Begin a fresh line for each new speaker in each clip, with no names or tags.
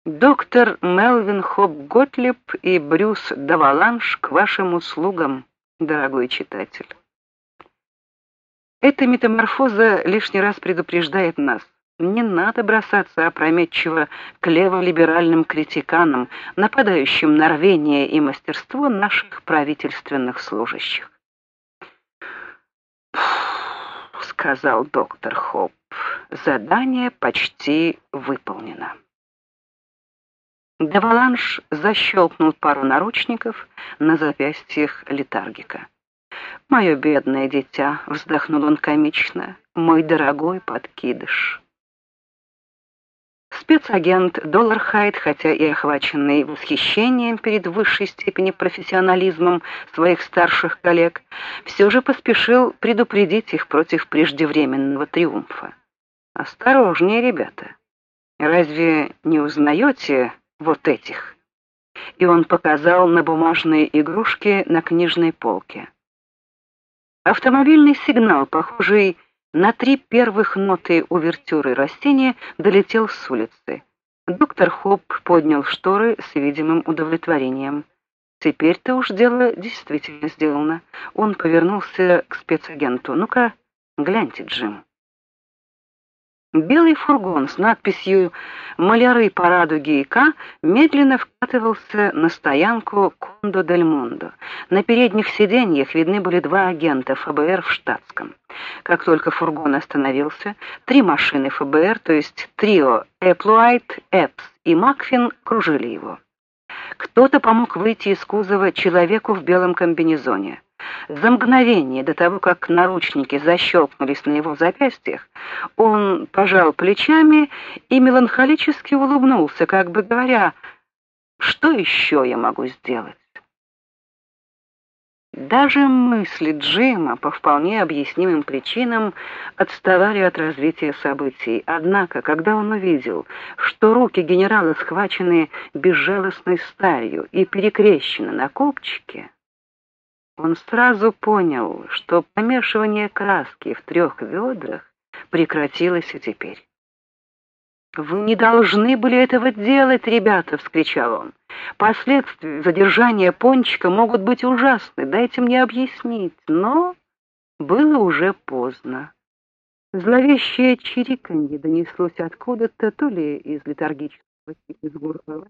Доктор Мелвин Хоп-Готлиб и Брюс Даваланш к вашим услугам, дорогой читатель. Эта метаморфоза лишний раз предупреждает нас. Не надо бросаться опрометчиво к леволиберальным критиканам, нападающим на рвение и мастерство наших правительственных служащих. Сказал доктор Хоп. Задание почти выполнено. Даваланш защелкнул пару наручников на запястьях летаргика. «Мое бедное дитя», — вздохнул он комично, — «мой дорогой подкидыш». Спецагент Доллархайд, хотя и охваченный восхищением перед высшей степени профессионализмом своих старших коллег, все же поспешил предупредить их против преждевременного триумфа. «Осторожнее, ребята. Разве не узнаете вот этих?» И он показал на бумажные игрушки на книжной полке. Автомобильный сигнал, похожий на 3 первых ноты увертюры растения, долетел с улицы. Доктор Хоп поднял шторы с видимым удовлетворением. Теперь-то уж дело действительно сделано. Он повернулся к спецагенту. «Ну-ка, гляньте, Джим». Белый фургон с надписью «Маляры по радуге и К» медленно вкатывался на стоянку Кондо-дель-Мондо. На передних сиденьях видны были 2 агента ФБР в штатском. Как только фургон остановился, 3 машины ФБР, то есть трио Эплуайт, Эпс и Макфин, кружили его. Кто-то помог выйти из кузова человеку в белом комбинезоне. За мгновение до того, как наручники защелкнулись на его запястьях, он пожал плечами и меланхолически улыбнулся, как бы говоря: «Что еще я могу сделать?» Даже мысли Джима по вполне объяснимым причинам отставали от развития событий. Однако, когда он увидел, что руки генерала схвачены безжалостной сталью и перекрещены на копчике, он сразу понял, что помешивание краски в 3 ведрах прекратилось и теперь. «Вы не должны были этого делать, ребята!» — вскричал он. «Последствия задержания Пончика могут быть ужасны, дайте мне объяснить». Но было уже поздно. Зловещее чириканье донеслось откуда-то, то ли из летаргического Питтсбурга,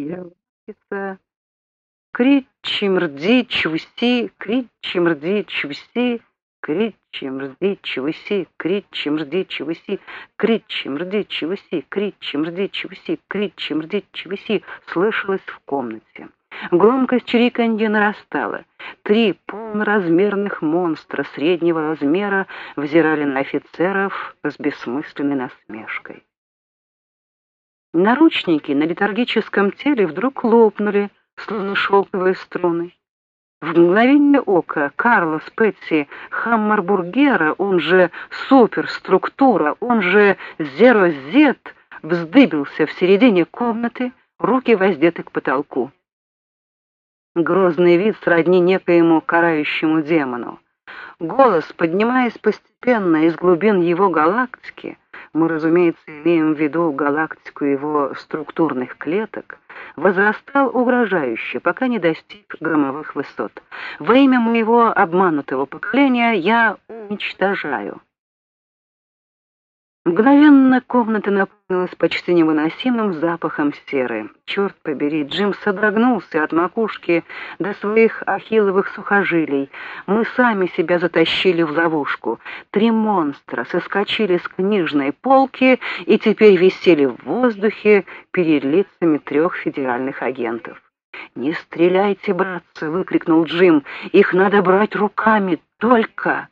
«Кричи-мрди, чуси, кричи-мрди, чуси, кричи-мрди, чуси, кричи-мрди, чуси, кричи-мрди, чуси, кричи-мрди, чуси, кричи-мрди, чуси» слышалось в комнате. Громкость чириканья нарастала. 3 полноразмерных монстра среднего размера взирали на офицеров с бессмысленной насмешкой. Наручники на летаргическом теле вдруг лопнули, словно шелковые струны. В мгновение ока Карлос Петти Хаммарбургера, он же суперструктура, он же Зеро-Зет, вздыбился в середине комнаты, руки воздеты к потолку. Грозный вид сродни некоему карающему демону. Голос, поднимаясь постепенно из глубин его галактики, мы, разумеется, имеем в виду галактику его структурных клеток, возрастал угрожающе, пока не достиг громовых высот. Во имя моего обманутого поколения я уничтожаю. Мгновенно комната наполнилась почти невыносимым запахом серы. Черт побери, Джим содрогнулся от макушки до своих ахилловых сухожилий. Мы сами себя затащили в ловушку. 3 монстра соскочили с книжной полки и теперь висели в воздухе перед лицами 3 федеральных агентов. «Не стреляйте, братцы!» — выкрикнул Джим. «Их надо брать руками, только...»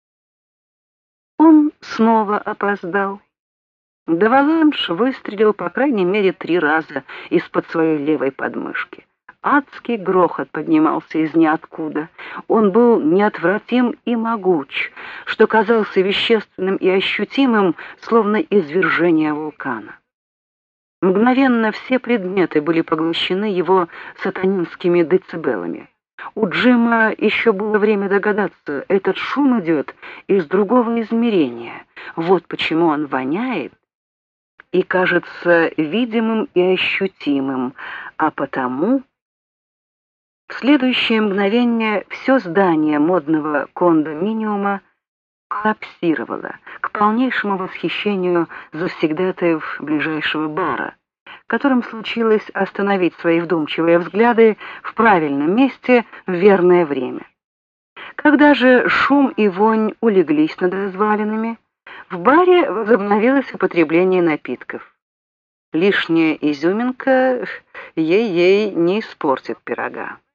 Он снова опоздал. Даваланш выстрелил по крайней мере 3 раза из-под своей левой подмышки. Адский грохот поднимался из ниоткуда. Он был неотвратим и могуч, что казался вещественным и ощутимым, словно извержение вулкана. Мгновенно все предметы были поглощены его сатанинскими децибелами. У Джима еще было время догадаться, этот шум идет из другого измерения. Вот почему он воняет и кажется видимым и ощутимым, а потому в следующее мгновение все здание модного кондоминиума коллапсировало к полнейшему восхищению завсегдатаев ближайшего бара, которым случилось остановить свои вдумчивые взгляды в правильном месте в верное время. Когда же шум и вонь улеглись над развалинами, в баре возобновилось употребление напитков. Лишняя изюминка ей-ей не испортит пирога.